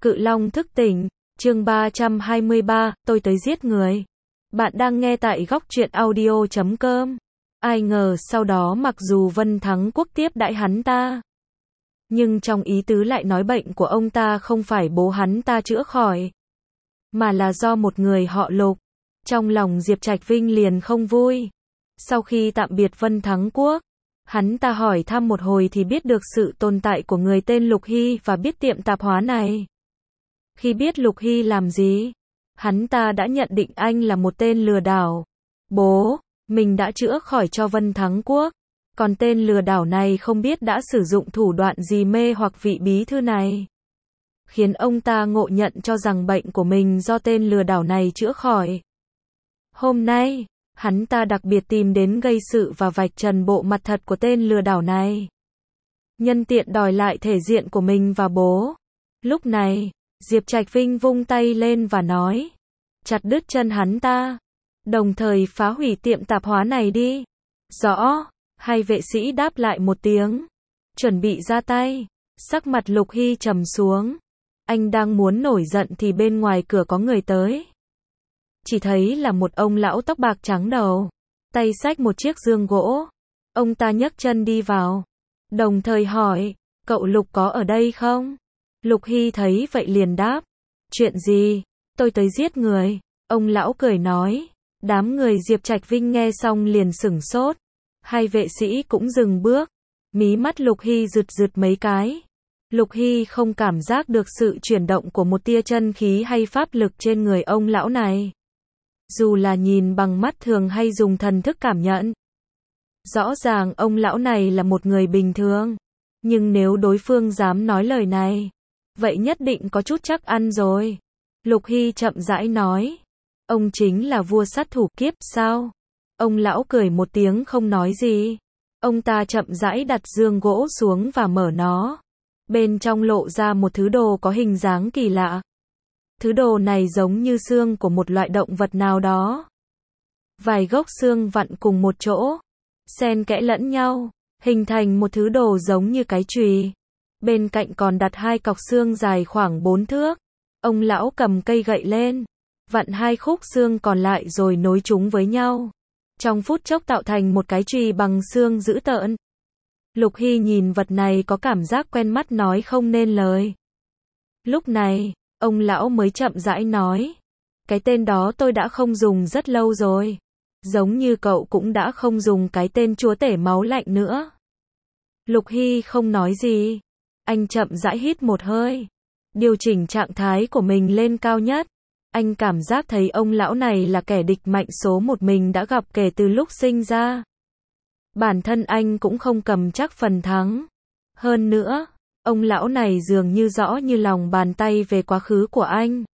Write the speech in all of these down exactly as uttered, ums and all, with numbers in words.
Cự Long thức tỉnh, chương ba trăm hai mươi ba, tôi tới giết người. Bạn đang nghe tại góc truyện audio chấm com. Ai ngờ sau đó mặc dù Vân Thắng Quốc tiếp đãi hắn ta, nhưng trong ý tứ lại nói bệnh của ông ta không phải bố hắn ta chữa khỏi, mà là do một người họ Lục. Trong lòng Diệp Trạch Vinh liền không vui. Sau khi tạm biệt Vân Thắng Quốc, hắn ta hỏi thăm một hồi thì biết được sự tồn tại của người tên Lục Hy và biết tiệm tạp hóa này. Khi biết Lục Hy làm gì, hắn ta đã nhận định anh là một tên lừa đảo. Bố, mình đã chữa khỏi cho Vân Thắng Quốc, còn tên lừa đảo này không biết đã sử dụng thủ đoạn gì mê hoặc vị bí thư này, khiến ông ta ngộ nhận cho rằng bệnh của mình do tên lừa đảo này chữa khỏi. Hôm nay, hắn ta đặc biệt tìm đến gây sự và vạch trần bộ mặt thật của tên lừa đảo này, nhân tiện đòi lại thể diện của mình và bố. Lúc này, Diệp Trạch Vinh vung tay lên và nói, chặt đứt chân hắn ta, đồng thời phá hủy tiệm tạp hóa này đi. Rõ, hai vệ sĩ đáp lại một tiếng, chuẩn bị ra tay. Sắc mặt Lục Hy trầm xuống, anh đang muốn nổi giận thì bên ngoài cửa có người tới. Chỉ thấy là một ông lão tóc bạc trắng đầu, tay xách một chiếc giường gỗ. Ông ta nhấc chân đi vào, đồng thời hỏi, cậu Lục có ở đây không? Lục Hy thấy vậy liền đáp, chuyện gì? Tôi tới giết người. Ông lão cười nói. Đám người Diệp Trạch Vinh nghe xong liền sửng sốt. Hai vệ sĩ cũng dừng bước. Mí mắt Lục Hy rực rực mấy cái. Lục Hy không cảm giác được sự chuyển động của một tia chân khí hay pháp lực trên người ông lão này. Dù là nhìn bằng mắt thường hay dùng thần thức cảm nhận, rõ ràng ông lão này là một người bình thường. Nhưng nếu đối phương dám nói lời này, vậy nhất định có chút chắc ăn rồi. Lục Hy chậm rãi nói, ông chính là vua sát thủ kiếp sao? Ông lão cười một tiếng không nói gì. Ông ta chậm rãi đặt giường gỗ xuống và mở nó. Bên trong lộ ra một thứ đồ có hình dáng kỳ lạ. Thứ đồ này giống như xương của một loại động vật nào đó. Vài gốc xương vặn cùng một chỗ, xen kẽ lẫn nhau, hình thành một thứ đồ giống như cái chùy. Bên cạnh còn đặt hai cọc xương dài khoảng bốn thước. Ông lão cầm cây gậy lên, vặn hai khúc xương còn lại rồi nối chúng với nhau. Trong phút chốc tạo thành một cái chùy bằng xương dữ tợn. Lục Hy nhìn vật này có cảm giác quen mắt nói không nên lời. Lúc này, ông lão mới chậm rãi nói, cái tên đó tôi đã không dùng rất lâu rồi. Giống như cậu cũng đã không dùng cái tên chúa tể máu lạnh nữa. Lục Hy không nói gì. Anh chậm rãi hít một hơi, điều chỉnh trạng thái của mình lên cao nhất. Anh cảm giác thấy ông lão này là kẻ địch mạnh số một mình đã gặp kể từ lúc sinh ra. Bản thân anh cũng không cầm chắc phần thắng. Hơn nữa, ông lão này dường như rõ như lòng bàn tay về quá khứ của anh.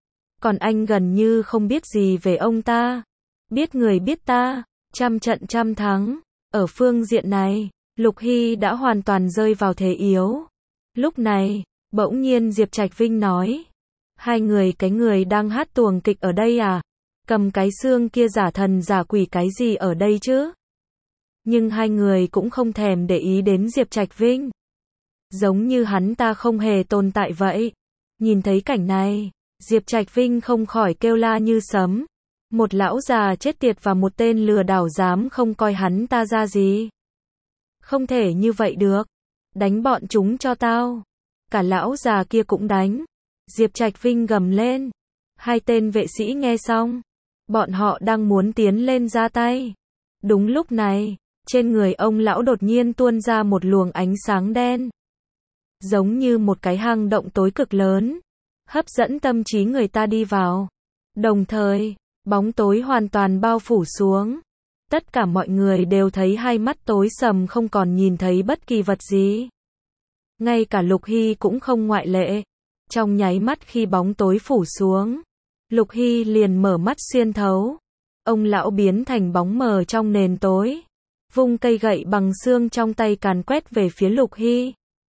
Còn anh gần như không biết gì về ông ta. Biết người biết ta, trăm trận trăm thắng. Ở phương diện này, Lục Hy đã hoàn toàn rơi vào thế yếu. Lúc này, bỗng nhiên Diệp Trạch Vinh nói, hai người cái người đang hát tuồng kịch ở đây à? Cầm cái xương kia giả thần giả quỷ cái gì ở đây chứ? Nhưng hai người cũng không thèm để ý đến Diệp Trạch Vinh, giống như hắn ta không hề tồn tại vậy. Nhìn thấy cảnh này, Diệp Trạch Vinh không khỏi kêu la như sấm. Một lão già chết tiệt và một tên lừa đảo dám không coi hắn ta ra gì. Không thể như vậy được. Đánh bọn chúng cho tao. Cả lão già kia cũng đánh. Diệp Trạch Vinh gầm lên. Hai tên vệ sĩ nghe xong, bọn họ đang muốn tiến lên ra tay. Đúng lúc này, trên người ông lão đột nhiên tuôn ra một luồng ánh sáng đen, giống như một cái hang động tối cực lớn, hấp dẫn tâm trí người ta đi vào. Đồng thời, bóng tối hoàn toàn bao phủ xuống. Tất cả mọi người đều thấy hai mắt tối sầm không còn nhìn thấy bất kỳ vật gì. Ngay cả Lục Hy cũng không ngoại lệ. Trong nháy mắt khi bóng tối phủ xuống, Lục Hy liền mở mắt xuyên thấu. Ông lão biến thành bóng mờ trong nền tối, vung cây gậy bằng xương trong tay càn quét về phía Lục Hy.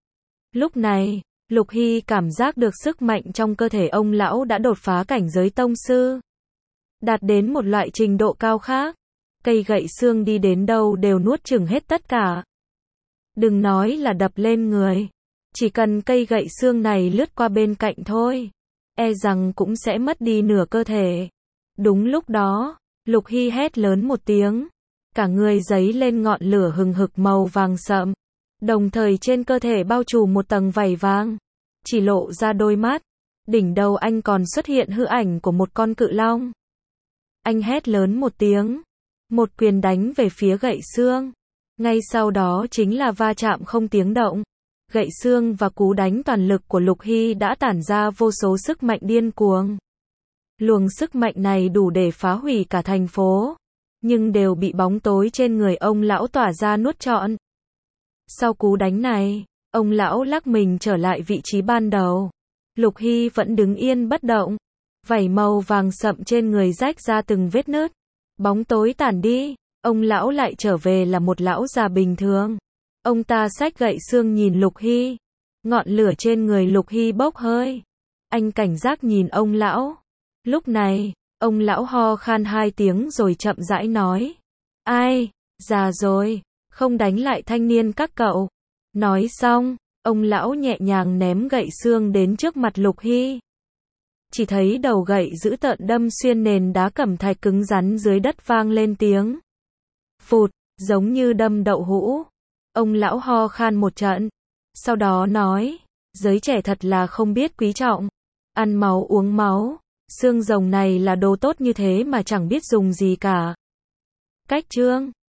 Lúc này, Lục Hy cảm giác được sức mạnh trong cơ thể ông lão đã đột phá cảnh giới tông sư, đạt đến một loại trình độ cao khác. Cây gậy xương đi đến đâu đều nuốt chửng hết tất cả. Đừng nói là đập lên người, Chỉ cần cây gậy xương này lướt qua bên cạnh thôi, e rằng cũng sẽ mất đi nửa cơ thể. Đúng lúc đó, Lục Hy hét lớn một tiếng, cả người giấy lên ngọn lửa hừng hực màu vàng sậm, đồng thời trên cơ thể bao trùm một tầng vảy vàng, chỉ lộ ra đôi mắt. Đỉnh đầu anh còn xuất hiện hư ảnh của một con cự long. Anh hét lớn một tiếng, một quyền đánh về phía gậy xương. Ngay sau đó chính là va chạm không tiếng động. Gậy xương và cú đánh toàn lực của Lục Hy đã tản ra vô số sức mạnh điên cuồng. Luồng sức mạnh này đủ để phá hủy cả thành phố, nhưng đều bị bóng tối trên người ông lão tỏa ra nuốt trọn. Sau cú đánh này, ông lão lắc mình trở lại vị trí ban đầu. Lục Hy vẫn đứng yên bất động, vảy màu vàng sậm trên người rách ra từng vết nứt. Bóng tối tản đi, ông lão lại trở về là một lão già bình thường. Ông ta xách gậy xương nhìn Lục Hy. Ngọn lửa trên người Lục Hy bốc hơi. Anh cảnh giác nhìn ông lão. Lúc này, ông lão ho khan hai tiếng rồi chậm rãi nói. Ai, già rồi, không đánh lại thanh niên các cậu. Nói xong, ông lão nhẹ nhàng ném gậy xương đến trước mặt Lục Hy. Chỉ thấy đầu gậy dữ tợn đâm xuyên nền đá cẩm thạch cứng rắn dưới đất vang lên tiếng phụt, giống như đâm đậu hũ. Ông lão ho khan một trận, sau đó nói, giới trẻ thật là không biết quý trọng, ăn máu uống máu, xương rồng này là đồ tốt như thế mà chẳng biết dùng gì cả. Cách chương